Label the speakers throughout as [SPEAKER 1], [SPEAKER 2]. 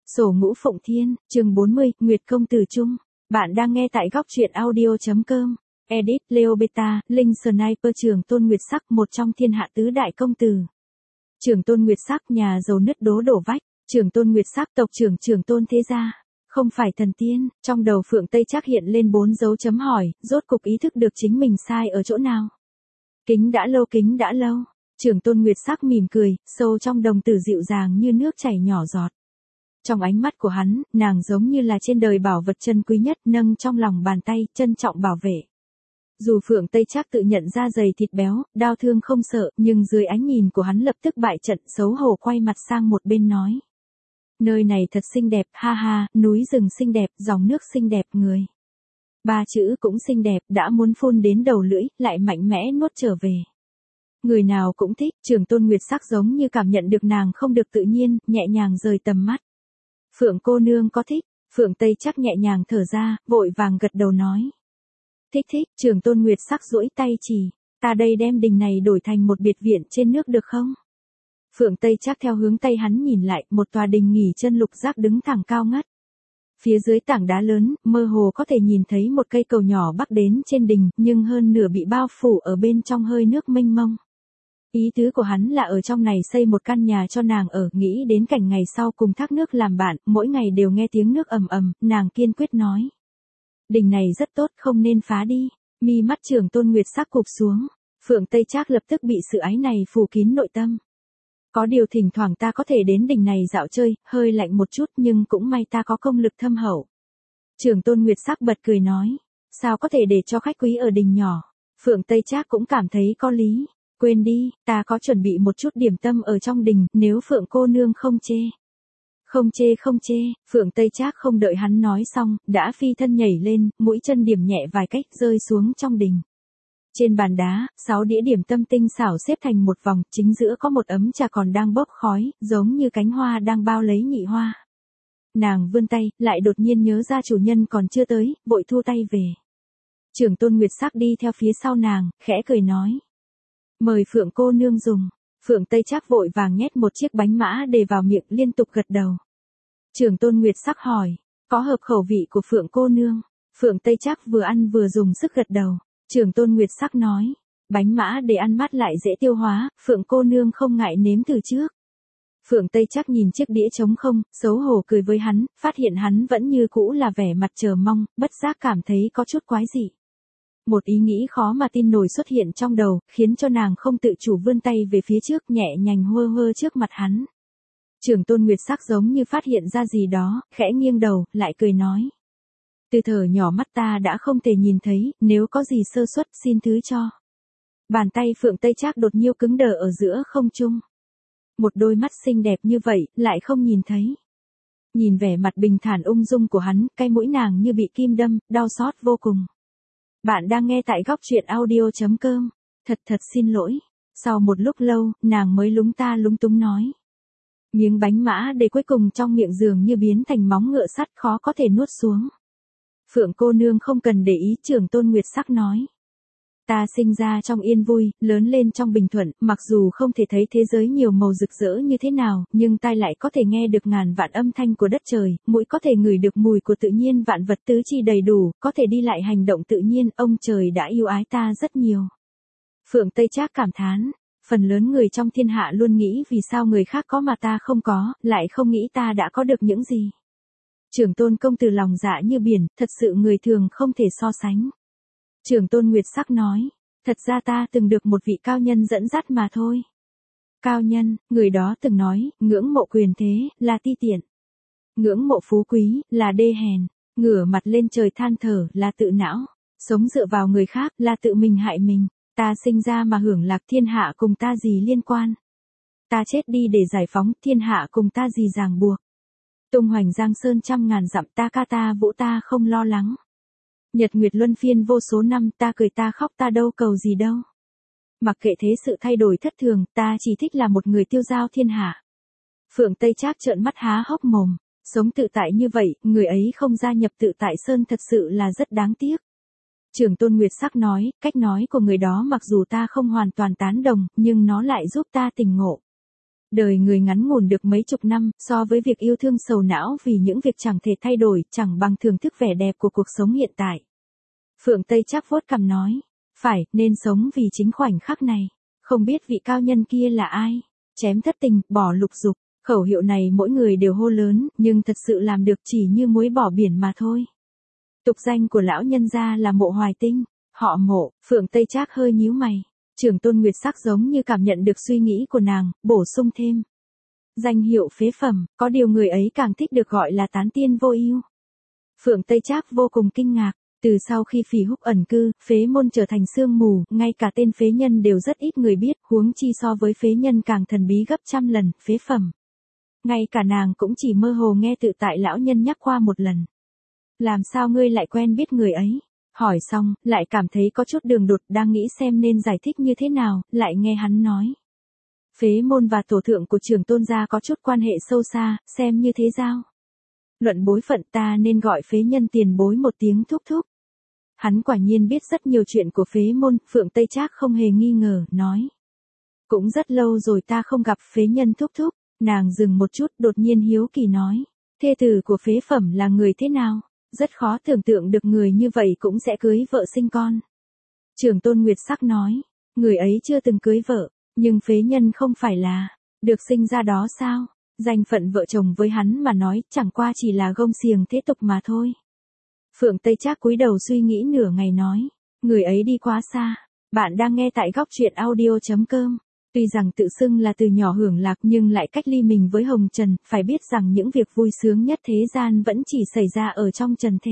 [SPEAKER 1] Sổ Ngũ Phụng Thiên, chương 40, Nguyệt Công Tử Trung. Bạn đang nghe tại góc truyện audio.com. Edit, Leo Beta, Linh Sniper. Trường Tôn Nguyệt Sắc, một trong thiên hạ tứ đại công tử. Trường Tôn Nguyệt Sắc, nhà giàu nứt đổ vách. Trường Tôn Nguyệt Sắc, tộc trưởng Trường Tôn thế gia. Không phải thần tiên. Trong đầu Phượng Tây Trác hiện lên 4 dấu chấm hỏi, rốt cục ý thức được chính mình sai ở chỗ nào. Kính đã lâu. Trường Tôn Nguyệt Sắc mỉm cười, sâu trong đồng tử dịu dàng như nước chảy nhỏ giọt. Trong ánh mắt của hắn, nàng giống như là trên đời bảo vật chân quý nhất, nâng trong lòng bàn tay, trân trọng bảo vệ. Dù Phượng Tây Trác tự nhận ra dày thịt béo, đau thương không sợ, nhưng dưới ánh nhìn của hắn lập tức bại trận, xấu hổ quay mặt sang một bên nói. Nơi này thật xinh đẹp, ha ha, núi rừng xinh đẹp, dòng nước xinh đẹp, người. Ba chữ cũng xinh đẹp, đã muốn phun đến đầu lưỡi, lại mạnh mẽ nuốt trở về. Người nào cũng thích. Trường Tôn Nguyệt Sắc giống như cảm nhận được nàng không được tự nhiên, nhẹ nhàng rời tầm mắt. Phượng cô nương có thích? Phượng Tây Trác nhẹ nhàng thở ra, vội vàng gật đầu nói. Thích. Trường Tôn Nguyệt Sắc duỗi tay chỉ. Ta đây đem đình này đổi thành một biệt viện trên nước được không? Phượng Tây Trác theo hướng tay hắn nhìn lại, một tòa đình nghỉ chân lục giác đứng thẳng cao ngất. Phía dưới tảng đá lớn, mơ hồ có thể nhìn thấy một cây cầu nhỏ bắc đến trên đình, nhưng hơn nửa bị bao phủ ở bên trong hơi nước mênh mông. Ý tứ của hắn là ở trong này xây một căn nhà cho nàng ở, nghĩ đến cảnh ngày sau cùng thác nước làm bạn, mỗi ngày đều nghe tiếng nước ầm ầm, nàng kiên quyết nói. Đình này rất tốt, không nên phá đi. Mi mắt Trường Tôn Nguyệt Sắc cụp xuống. Phượng Tây Trác lập tức bị sự ái này phủ kín nội tâm. Có điều thỉnh thoảng ta có thể đến đình này dạo chơi, hơi lạnh một chút nhưng cũng may ta có công lực thâm hậu. Trường Tôn Nguyệt Sắc bật cười nói. Sao có thể để cho khách quý ở đình nhỏ? Phượng Tây Trác cũng cảm thấy có lý. Quên đi, ta có chuẩn bị một chút điểm tâm ở trong đình, nếu Phượng cô nương không chê. Không chê, Phượng Tây Trác không đợi hắn nói xong, đã phi thân nhảy lên, mũi chân điểm nhẹ vài cách rơi xuống trong đình. Trên bàn đá, 6 đĩa điểm tâm tinh xảo xếp thành một vòng, chính giữa có một ấm trà còn đang bốc khói, giống như cánh hoa đang bao lấy nhị hoa. Nàng vươn tay, lại đột nhiên nhớ ra chủ nhân còn chưa tới, vội thu tay về. Trường Tôn Nguyệt Sắc đi theo phía sau nàng, khẽ cười nói. Mời Phượng cô nương dùng. Phượng Tây Trác vội vàng nhét một chiếc bánh mã để vào miệng, liên tục gật đầu. Trường Tôn Nguyệt Sắc hỏi, có hợp khẩu vị của Phượng cô nương? Phượng Tây Trác vừa ăn vừa dùng sức gật đầu. Trường Tôn Nguyệt Sắc nói, bánh mã để ăn mát lại dễ tiêu hóa, Phượng cô nương không ngại nếm thử trước. Phượng Tây Trác nhìn chiếc đĩa trống không, xấu hổ cười với hắn, phát hiện hắn vẫn như cũ là vẻ mặt chờ mong, bất giác cảm thấy có chút quái dị. Một ý nghĩ khó mà tin nổi xuất hiện trong đầu, khiến cho nàng không tự chủ vươn tay về phía trước, nhẹ nhàng hơ trước mặt hắn. Trường Tôn Nguyệt Sắc giống như phát hiện ra gì đó, khẽ nghiêng đầu, lại cười nói. Từ thở nhỏ mắt ta đã không thể nhìn thấy, nếu có gì sơ suất xin thứ cho. Bàn tay Phượng Tây Trác đột nhiên cứng đờ ở giữa không trung. Một đôi mắt xinh đẹp như vậy, lại không nhìn thấy. Nhìn vẻ mặt bình thản ung dung của hắn, cái mũi nàng như bị kim đâm, đau xót vô cùng. Bạn đang nghe tại góc truyện audio.com. Thật xin lỗi. Sau một lúc lâu, nàng mới lúng túng nói. Miếng bánh mã để cuối cùng trong miệng dường như biến thành móng ngựa sắt, khó có thể nuốt xuống. Phượng cô nương không cần để ý, Trường Tôn Nguyệt Sắc nói. Ta sinh ra trong yên vui, lớn lên trong bình thuận, mặc dù không thể thấy thế giới nhiều màu rực rỡ như thế nào, nhưng tai lại có thể nghe được ngàn vạn âm thanh của đất trời, mũi có thể ngửi được mùi của tự nhiên, vạn vật tứ chi đầy đủ, có thể đi lại hành động tự nhiên, ông trời đã yêu ái ta rất nhiều. Phượng Tây Trác cảm thán, phần lớn người trong thiên hạ luôn nghĩ vì sao người khác có mà ta không có, lại không nghĩ ta đã có được những gì. Trường Tôn công tử lòng dạ như biển, thật sự người thường không thể so sánh. Trường Tôn Nguyệt Sắc nói, thật ra ta từng được một vị cao nhân dẫn dắt mà thôi. Cao nhân, người đó từng nói, ngưỡng mộ quyền thế, là ti tiện. Ngưỡng mộ phú quý, là đê hèn. Ngửa mặt lên trời than thở, là tự não. Sống dựa vào người khác, là tự mình hại mình. Ta sinh ra mà hưởng lạc, thiên hạ cùng ta gì liên quan. Ta chết đi để giải phóng, thiên hạ cùng ta gì ràng buộc. Tung hoành giang sơn trăm ngàn dặm, ta ca ta vũ ta không lo lắng. Nhật nguyệt luân phiên vô số năm, ta cười ta khóc, ta đâu cầu gì đâu. Mặc kệ thế sự thay đổi thất thường, ta chỉ thích là một người tiêu dao thiên hạ. Phượng Tây Trác trợn mắt há hốc mồm. Sống tự tại như vậy, người ấy không gia nhập Tự Tại Sơn thật sự là rất đáng tiếc. Trường Tôn Nguyệt Sắc nói, cách nói của người đó mặc dù ta không hoàn toàn tán đồng, nhưng nó lại giúp ta tỉnh ngộ. Đời người ngắn ngủn được mấy chục năm, so với việc yêu thương sầu não vì những việc chẳng thể thay đổi, chẳng bằng thưởng thức vẻ đẹp của cuộc sống hiện tại. Phượng Tây Trác vuốt cằm nói, phải, nên sống vì chính khoảnh khắc này. Không biết vị cao nhân kia là ai? Chém thất tình, bỏ lục dục. Khẩu hiệu này mỗi người đều hô lớn, nhưng thật sự làm được chỉ như muối bỏ biển mà thôi. Tục danh của lão nhân gia là Mộ Hoài Tinh. Họ Mộ. Phượng Tây Trác hơi nhíu mày. Trưởng Tôn Nguyệt Sắc giống như cảm nhận được suy nghĩ của nàng, bổ sung thêm. Danh hiệu phế phẩm, có điều người ấy càng thích được gọi là tán tiên vô ưu. Phượng Tây Trác vô cùng kinh ngạc. Từ sau khi Phỉ Húc ẩn cư, phế môn trở thành sương mù, ngay cả tên phế nhân đều rất ít người biết, huống chi so với phế nhân càng thần bí gấp trăm lần, phế phẩm. Ngay cả nàng cũng chỉ mơ hồ nghe tự tại lão nhân nhắc qua một lần. Làm sao ngươi lại quen biết người ấy? Hỏi xong, lại cảm thấy có chút đường đột, đang nghĩ xem nên giải thích như thế nào, lại nghe hắn nói. Phế môn và tổ thượng của Trường Tôn gia có chút quan hệ sâu xa, xem như thế giao. Luận bối phận ta nên gọi phế nhân tiền bối một tiếng thúc thúc. Hắn quả nhiên biết rất nhiều chuyện của phế môn, Phượng Tây Trác không hề nghi ngờ, nói. Cũng rất lâu rồi ta không gặp phế nhân thúc thúc. Nàng dừng một chút, đột nhiên hiếu kỳ nói. Thê tử của phế phẩm là người thế nào? Rất khó tưởng tượng được người như vậy cũng sẽ cưới vợ sinh con. Trường Tôn Nguyệt Sắc nói. Người ấy chưa từng cưới vợ, nhưng phế nhân không phải là được sinh ra đó sao? Danh phận vợ chồng với hắn mà nói chẳng qua chỉ là gông xiềng thế tục mà thôi. Phượng Tây Trác cúi đầu suy nghĩ nửa ngày nói. Người ấy đi quá xa. Bạn đang nghe tại góc truyện audio.com. Tuy rằng tự xưng là từ nhỏ hưởng lạc nhưng lại cách ly mình với hồng trần, phải biết rằng những việc vui sướng nhất thế gian vẫn chỉ xảy ra ở trong trần thế.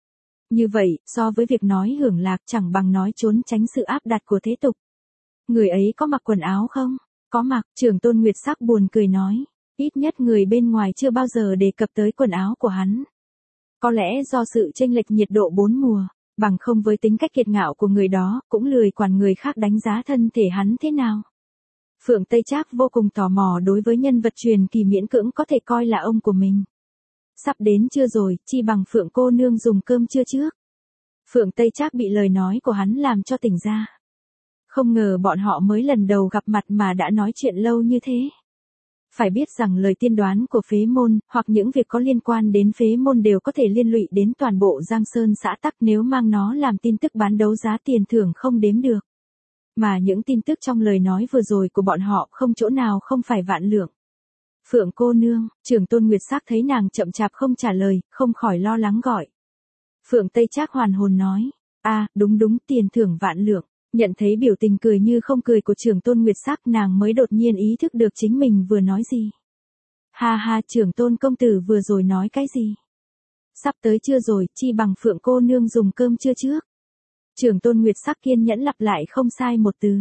[SPEAKER 1] Như vậy, so với việc nói hưởng lạc chẳng bằng nói trốn tránh sự áp đặt của thế tục. Người ấy có mặc quần áo không? Có mặc, Trường Tôn Nguyệt Sắc buồn cười nói. Ít nhất người bên ngoài chưa bao giờ đề cập tới quần áo của hắn. Có lẽ do sự chênh lệch nhiệt độ bốn mùa, bằng không với tính cách kiệt ngạo của người đó, cũng lười quản người khác đánh giá thân thể hắn thế nào. Phượng Tây Trác vô cùng tò mò đối với nhân vật truyền kỳ miễn cưỡng có thể coi là ông của mình. Sắp đến trưa rồi, chi bằng Phượng cô nương dùng cơm trưa trước. Phượng Tây Trác bị lời nói của hắn làm cho tỉnh ra. Không ngờ bọn họ mới lần đầu gặp mặt mà đã nói chuyện lâu như thế. Phải biết rằng lời tiên đoán của phế môn, hoặc những việc có liên quan đến phế môn đều có thể liên lụy đến toàn bộ Giang Sơn xã tắc nếu mang nó làm tin tức bán đấu giá tiền thưởng không đếm được. Mà những tin tức trong lời nói vừa rồi của bọn họ không chỗ nào không phải vạn lượng. Phượng cô nương, Trường Tôn Nguyệt Sắc thấy nàng chậm chạp không trả lời, không khỏi lo lắng gọi. Phượng Tây Trác hoàn hồn nói, đúng tiền thưởng vạn lượng. Nhận thấy biểu tình cười như không cười của Trường Tôn Nguyệt Sắc nàng mới đột nhiên ý thức được chính mình vừa nói gì. Ha ha, Trường Tôn công tử vừa rồi nói cái gì? Sắp tới trưa rồi, chi bằng Phượng cô nương dùng cơm trưa trước. Trường Tôn Nguyệt Sắc kiên nhẫn lặp lại không sai một từ.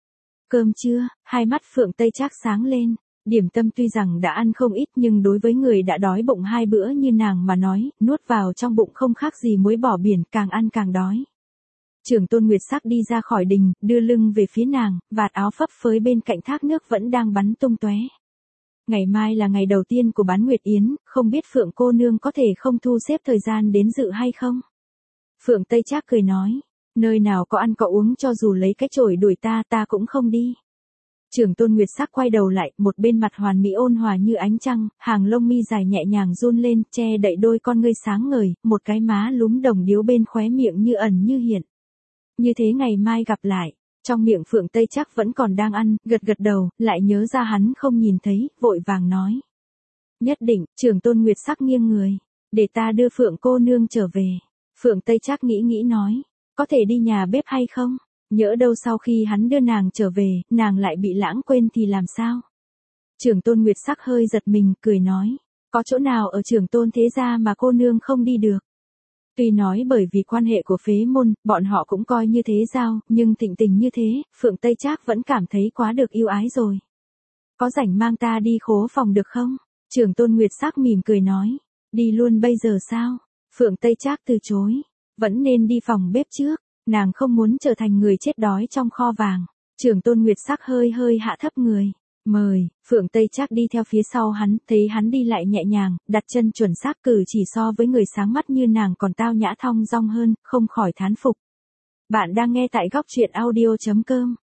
[SPEAKER 1] Cơm trưa, hai mắt Phượng Tây Trác sáng lên. Điểm tâm tuy rằng đã ăn không ít nhưng đối với người đã đói bụng hai bữa như nàng mà nói, nuốt vào trong bụng không khác gì muối bỏ biển, càng ăn càng đói. Trường Tôn Nguyệt Sắc đi ra khỏi đình, đưa lưng về phía nàng, vạt áo phấp phới bên cạnh thác nước vẫn đang bắn tung tóe. Ngày mai là ngày đầu tiên của bán Nguyệt Yến, không biết Phượng cô nương có thể không thu xếp thời gian đến dự hay không? Phượng Tây Trác cười nói, nơi nào có ăn có uống cho dù lấy cái chổi đuổi ta cũng không đi. Trường Tôn Nguyệt Sắc quay đầu lại, một bên mặt hoàn mỹ ôn hòa như ánh trăng, hàng lông mi dài nhẹ nhàng run lên, che đậy đôi con ngươi sáng ngời, một cái má lúm đồng điếu bên khóe miệng như ẩn như hiện. Như thế ngày mai gặp lại. Trong miệng Phượng Tây Trác vẫn còn đang ăn, gật đầu, lại nhớ ra hắn không nhìn thấy, vội vàng nói. Nhất định, Trường Tôn Nguyệt Sắc nghiêng người. Để ta đưa Phượng cô nương trở về. Phượng Tây Trác nghĩ nói. Có thể đi nhà bếp hay không? Nhỡ đâu sau khi hắn đưa nàng trở về, nàng lại bị lãng quên thì làm sao? Trường Tôn Nguyệt Sắc hơi giật mình, cười nói. Có chỗ nào ở Trường Tôn thế gia mà cô nương không đi được? Tuy nói bởi vì quan hệ của phế môn, bọn họ cũng coi như thế giao, nhưng thịnh tình như thế, Phượng Tây Trác vẫn cảm thấy quá được yêu ái rồi. Có rảnh mang ta đi khố phòng được không? Trường Tôn Nguyệt Sắc mỉm cười nói. Đi luôn bây giờ sao? Phượng Tây Trác từ chối. Vẫn nên đi phòng bếp trước. Nàng không muốn trở thành người chết đói trong kho vàng. Trường Tôn Nguyệt Sắc hơi hạ thấp người. Mời, Phượng Tây Trác đi theo phía sau hắn, thấy hắn đi lại nhẹ nhàng, đặt chân chuẩn xác, cử chỉ so với người sáng mắt như nàng còn tao nhã thong dong hơn, không khỏi thán phục. Bạn đang nghe tại góc truyện audio.com.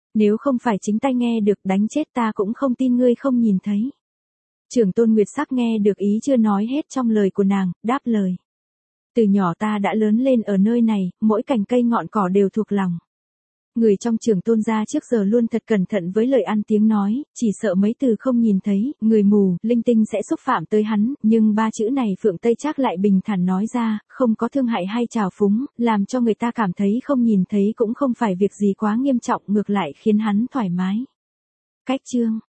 [SPEAKER 1] Nếu không phải chính tay nghe được đánh chết ta cũng không tin ngươi không nhìn thấy. Trưởng tôn Nguyệt Sắc nghe được ý chưa nói hết trong lời của nàng, đáp lời. Từ nhỏ ta đã lớn lên ở nơi này, mỗi cành cây ngọn cỏ đều thuộc lòng. Người trong trưởng tôn gia trước giờ luôn thật cẩn thận với lời ăn tiếng nói, chỉ sợ mấy từ không nhìn thấy, người mù, linh tinh sẽ xúc phạm tới hắn, nhưng ba chữ này Phượng Tây Trác lại bình thản nói ra, không có thương hại hay trào phúng, làm cho người ta cảm thấy không nhìn thấy cũng không phải việc gì quá nghiêm trọng, ngược lại khiến hắn thoải mái. Cách chương